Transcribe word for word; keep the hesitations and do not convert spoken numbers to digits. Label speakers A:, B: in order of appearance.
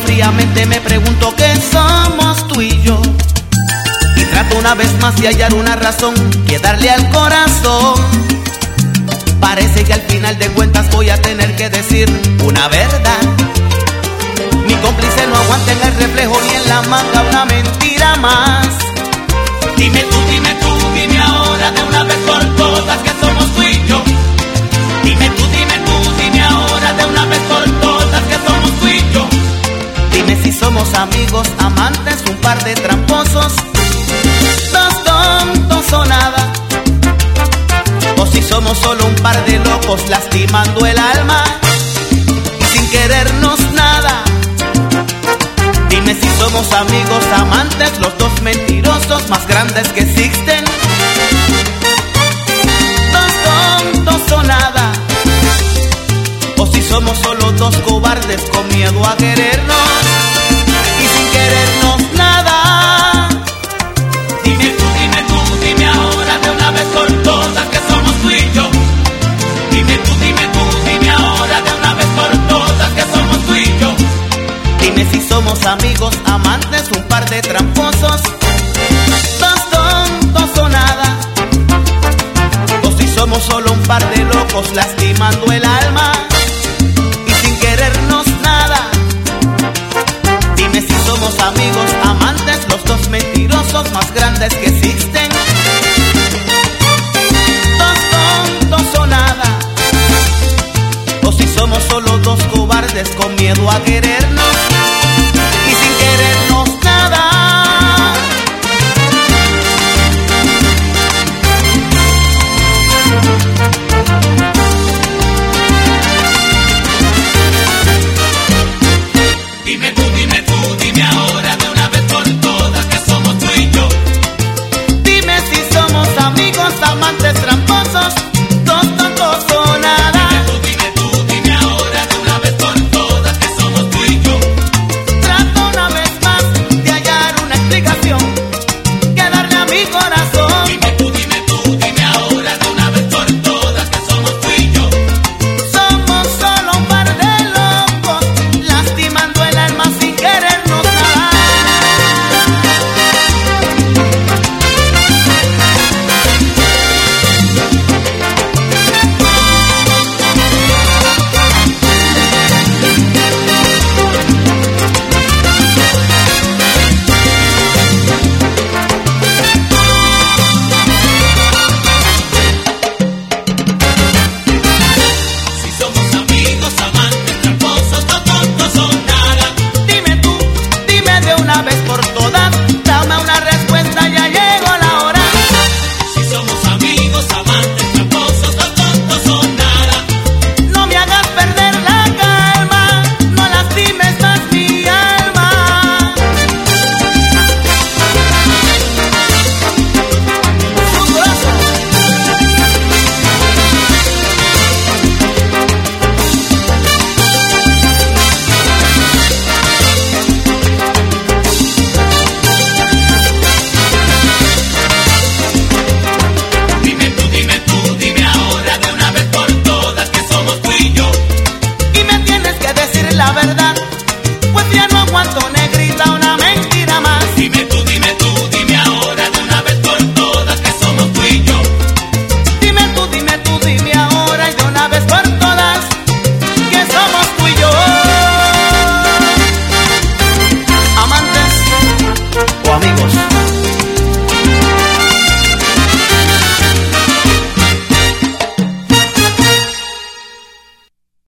A: fríamente me pregunto qué somos tú y yo. Y trato una vez más de hallar una razón que darle al corazón. Parece que al final de cuentas voy a tener que decir una verdad. Mi cómplice no aguanta en el reflejo ni en la manga una mentira más. Dime tú, dime tú, dime ahora de una vez por todas que somos tú y yo. Dime tú, dime tú, dime ahora de una vez por todas que somos tú y yo. Dime si somos amigos, amantes, un par de tramposos, dos tontos o nada. O si somos solo un par de locos lastimando el alma y sin querernos nada. Dime si somos amigos, amantes, los dos mentirosos más grandes que existen, dos tontos o nada. O si somos solo dos cobardes con miedo a querernos y sin querernos nada. Dime tú, dime tú, dime ahora de una vez por todas que somos tú y yo. Dime tú, dime tú, dime ahora de una vez por todas que somos tú y yo. Dime si somos amigos, amantes, un par de tramposos, dos tontos o nada. O si somos solo un par de locos lastimando el alma y sin querernos nada. Dime si somos amigos, amantes, los dos mentirosos más grandes que existen, dos tontos o nada. O si somos solo dos cobardes con miedo a querer